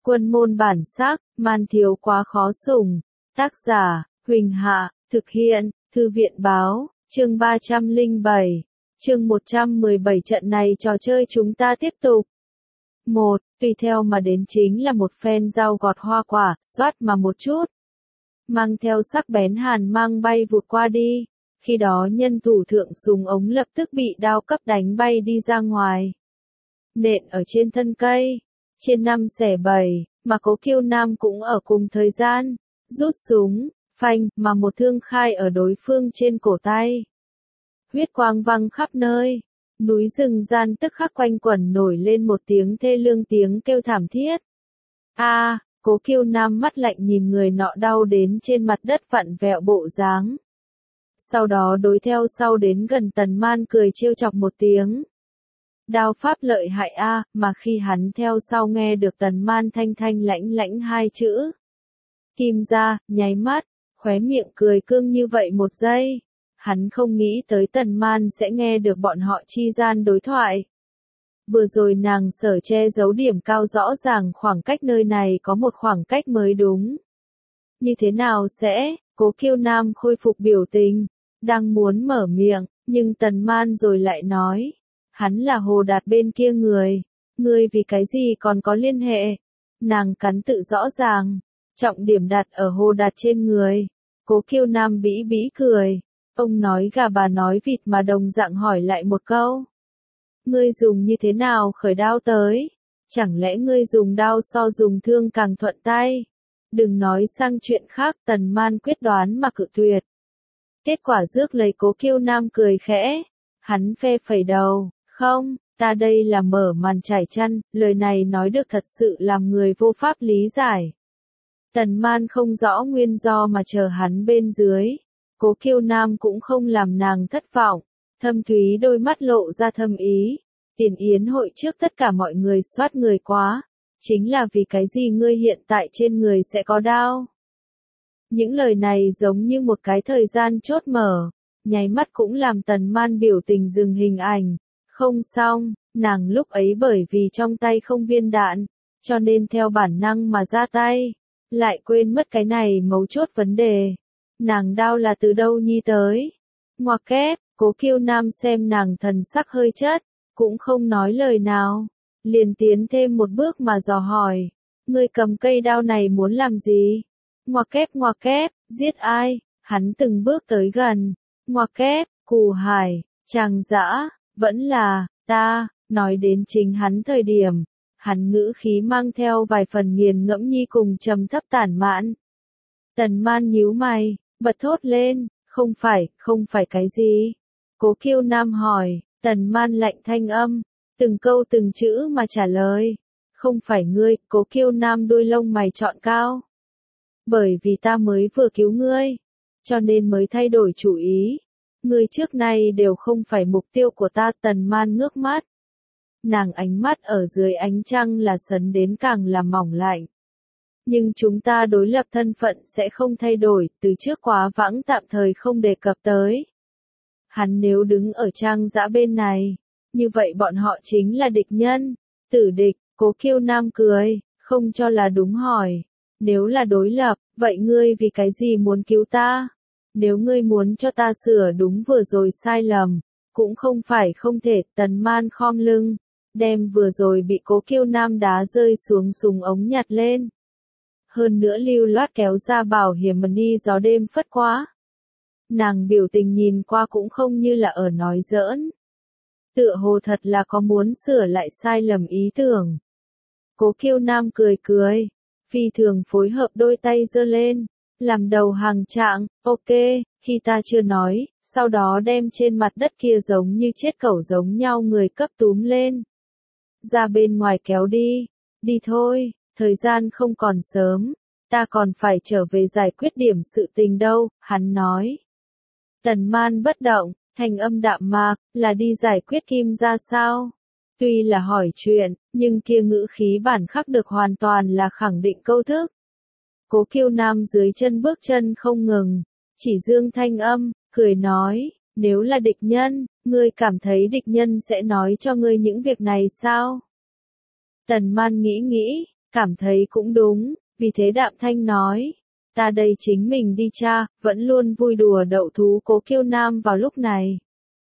Quân môn bản sắc, man thiếu quá khó sủng. Tác giả, Huỳnh Hạ, thực hiện, Thư viện báo, chương 307, chương 117 trận này trò chơi chúng ta tiếp tục. 1. Tùy theo mà đến chính là một phen dao gọt hoa quả, xoát mà một chút. Mang theo sắc bén hàn mang bay vụt qua đi. Khi đó nhân thủ thượng súng ống lập tức bị đao cấp đánh bay đi ra ngoài. Nện ở trên thân cây, trên 5 xẻ 7, mà Cố Kiêu Nam cũng ở cùng thời gian, rút súng, phanh, mà một thương khai ở đối phương trên cổ tay. Huyết quang văng khắp nơi, núi rừng gian tức khắc quanh quẩn nổi lên một tiếng thê lương tiếng kêu thảm thiết. Cố Kiêu Nam mắt lạnh nhìn người nọ đau đến trên mặt đất vặn vẹo bộ dáng. Sau đó đối theo sau đến gần Tần Man cười trêu chọc một tiếng. Đao pháp lợi hại mà khi hắn theo sau nghe được Tần Man thanh thanh lãnh lãnh hai chữ. Kim ra, nháy mắt, khóe miệng cười cương như vậy một giây. Hắn không nghĩ tới Tần Man sẽ nghe được bọn họ chi gian đối thoại. Vừa rồi nàng sở che giấu điểm cao rõ ràng khoảng cách nơi này có một khoảng cách mới đúng. Như thế nào sẽ, Cố Kiêu Nam khôi phục biểu tình, đang muốn mở miệng, nhưng Tần Man rồi lại nói. Hắn là Hồ Đạt bên kia người, ngươi vì cái gì còn có liên hệ. Nàng cắn tự rõ ràng, trọng điểm đặt ở Hồ Đạt trên người. Cố Kiêu Nam bĩ bĩ cười, ông nói gà bà nói vịt mà đồng dạng hỏi lại một câu. Ngươi dùng như thế nào khởi đao tới? Chẳng lẽ ngươi dùng đao so dùng thương càng thuận tay? Đừng nói sang chuyện khác, Tần Man quyết đoán mà cự tuyệt. Kết quả rước lấy Cố Kiêu Nam cười khẽ, hắn phe phẩy đầu. Không, ta đây là mở màn trải chăn, lời này nói được thật sự làm người vô pháp lý giải. Tần Man không rõ nguyên do mà chờ hắn bên dưới. Cố Kiêu Nam cũng không làm nàng thất vọng, thâm thúy đôi mắt lộ ra thâm ý. Tiền yến hội trước tất cả mọi người soát người quá, chính là vì cái gì ngươi hiện tại trên người sẽ có đao. Những lời này giống như một cái thời gian chốt mở, nháy mắt cũng làm Tần Man biểu tình dừng hình ảnh. Không xong, nàng lúc ấy bởi vì trong tay không viên đạn, cho nên theo bản năng mà ra tay, lại quên mất cái này mấu chốt vấn đề. Nàng đao là từ đâu nhi tới? Ngoặc kép, Cố Kiêu Nam xem nàng thần sắc hơi chất, cũng không nói lời nào, liền tiến thêm một bước mà dò hỏi, ngươi cầm cây đao này muốn làm gì? Ngoặc kép, giết ai? Hắn từng bước tới gần, ngoặc kép, Cù Hải, Tràng Dã. Vẫn là, ta, nói đến chính hắn thời điểm, hắn ngữ khí mang theo vài phần nghiền ngẫm nhi cùng trầm thấp tản mạn. Tần Man nhíu mày, bật thốt lên, không phải cái gì? Cố Kiêu Nam hỏi, Tần Man lạnh thanh âm, từng câu từng chữ mà trả lời, không phải ngươi. Cố Kiêu Nam đuôi lông mày trọn cao. Bởi vì ta mới vừa cứu ngươi, cho nên mới thay đổi chủ ý. Ngươi trước nay đều không phải mục tiêu của ta. Tần Man ngước mắt. Nàng ánh mắt ở dưới ánh trăng là sấn đến càng là mỏng lạnh. Nhưng chúng ta đối lập thân phận sẽ không thay đổi, từ trước quá vãng tạm thời không đề cập tới. Hắn nếu đứng ở Trang Dã bên này, như vậy bọn họ chính là địch nhân, tử địch. Cố Kiêu Nam cười, không cho là đúng hỏi. Nếu là đối lập, vậy ngươi vì cái gì muốn cứu ta? Nếu ngươi muốn cho ta sửa đúng vừa rồi sai lầm, cũng không phải không thể. Tần Man khom lưng, đem vừa rồi bị Cố Kiêu Nam đá rơi xuống súng ống nhặt lên. Hơn nữa lưu loát kéo ra bảo hiểm ni gió đêm phất quá. Nàng biểu tình nhìn qua cũng không như là ở nói giỡn. Tựa hồ thật là có muốn sửa lại sai lầm ý tưởng. Cố Kiêu Nam cười cười, phi thường phối hợp đôi tay giơ lên. Làm đầu hàng trạng, ok, khi ta chưa nói, sau đó đem trên mặt đất kia giống như chết cẩu giống nhau người cấp túm lên. Ra bên ngoài kéo đi thôi, thời gian không còn sớm, ta còn phải trở về giải quyết điểm sự tình đâu, hắn nói. Tần Man bất động, thanh âm đạm mạc, là đi giải quyết Kim ra sao? Tuy là hỏi chuyện, nhưng kia ngữ khí bản khắc được hoàn toàn là khẳng định câu thức. Cố Kiêu Nam dưới chân bước chân không ngừng, chỉ dương thanh âm, cười nói, nếu là địch nhân, ngươi cảm thấy địch nhân sẽ nói cho ngươi những việc này sao? Tần Man nghĩ, cảm thấy cũng đúng, vì thế Đạm Thanh nói, ta đây chính mình đi cha, vẫn luôn vui đùa đậu thú Cố Kiêu Nam vào lúc này.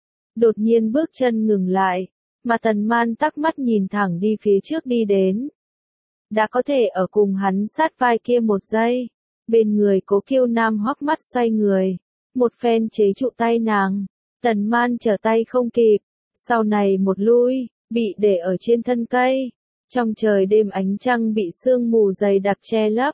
Đột nhiên bước chân ngừng lại, mà Tần Man tắc mắt nhìn thẳng đi phía trước đi đến. Đã có thể ở cùng hắn sát vai kia một giây, bên người Cố Kiêu Nam hoắc mắt xoay người, một phen chế trụ tay nàng, Tần Man trở tay không kịp, sau này một lui, bị để ở trên thân cây, trong trời đêm ánh trăng bị sương mù dày đặc che lấp.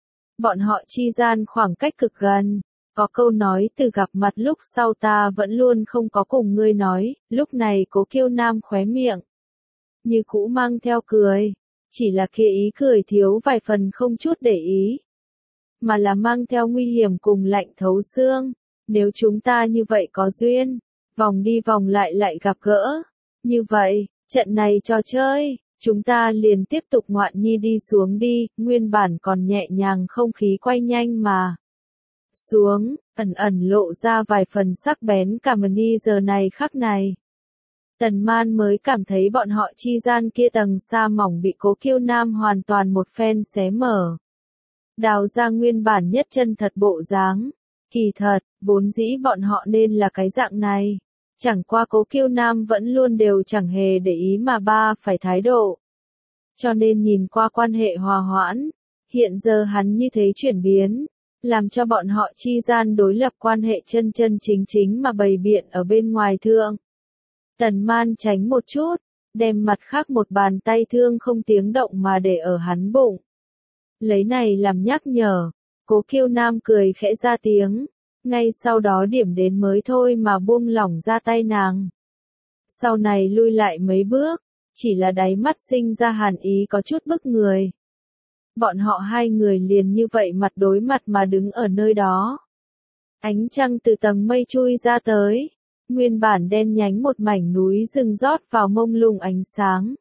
Bọn họ chi gian khoảng cách cực gần, có câu nói từ gặp mặt lúc sau ta vẫn luôn không có cùng ngươi nói, lúc này Cố Kiêu Nam khóe miệng, như cũ mang theo cười, chỉ là kia ý cười thiếu vài phần không chút để ý, mà là mang theo nguy hiểm cùng lạnh thấu xương, nếu chúng ta như vậy có duyên, vòng đi vòng lại gặp gỡ, như vậy, trận này trò chơi, chúng ta liền tiếp tục ngoạn nhi đi xuống đi, nguyên bản còn nhẹ nhàng không khí quay nhanh mà. Xuống, ẩn ẩn lộ ra vài phần sắc bén cả mani giờ này khắc này. Tần Man mới cảm thấy bọn họ chi gian kia tầng sa mỏng bị Cố Kiêu Nam hoàn toàn một phen xé mở. Đào ra nguyên bản nhất chân thật bộ dáng. Kỳ thật, vốn dĩ bọn họ nên là cái dạng này. Chẳng qua Cố Kiêu Nam vẫn luôn đều chẳng hề để ý mà phải thái độ. Cho nên nhìn qua quan hệ hòa hoãn, hiện giờ hắn như thế chuyển biến, làm cho bọn họ chi gian đối lập quan hệ chân chính mà bày biện ở bên ngoài thượng. Tần Man tránh một chút, đem mặt khác một bàn tay thương không tiếng động mà để ở hắn bụng. Lấy này làm nhắc nhở, Cố Kiêu Nam cười khẽ ra tiếng, ngay sau đó điểm đến mới thôi mà buông lỏng ra tay nàng. Sau này lui lại mấy bước, chỉ là đáy mắt sinh ra hàn ý có chút bức người. Bọn họ hai người liền như vậy mặt đối mặt mà đứng ở nơi đó. Ánh trăng từ tầng mây chui ra tới, nguyên bản đen nhánh một mảnh núi rừng rót vào mông lung ánh sáng.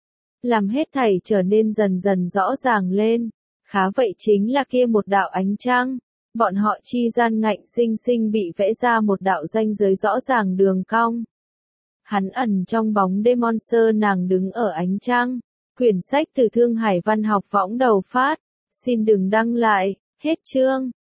Làm hết thảy trở nên dần dần rõ ràng lên, khá vậy chính là kia một đạo ánh trăng, bọn họ chi gian ngạnh sinh sinh bị vẽ ra một đạo ranh giới rõ ràng đường cong. Hắn ẩn trong bóng đêm Monster nàng đứng ở ánh trăng, quyển sách từ Thương Hải Văn học võng đầu phát, xin đừng đăng lại, hết chương.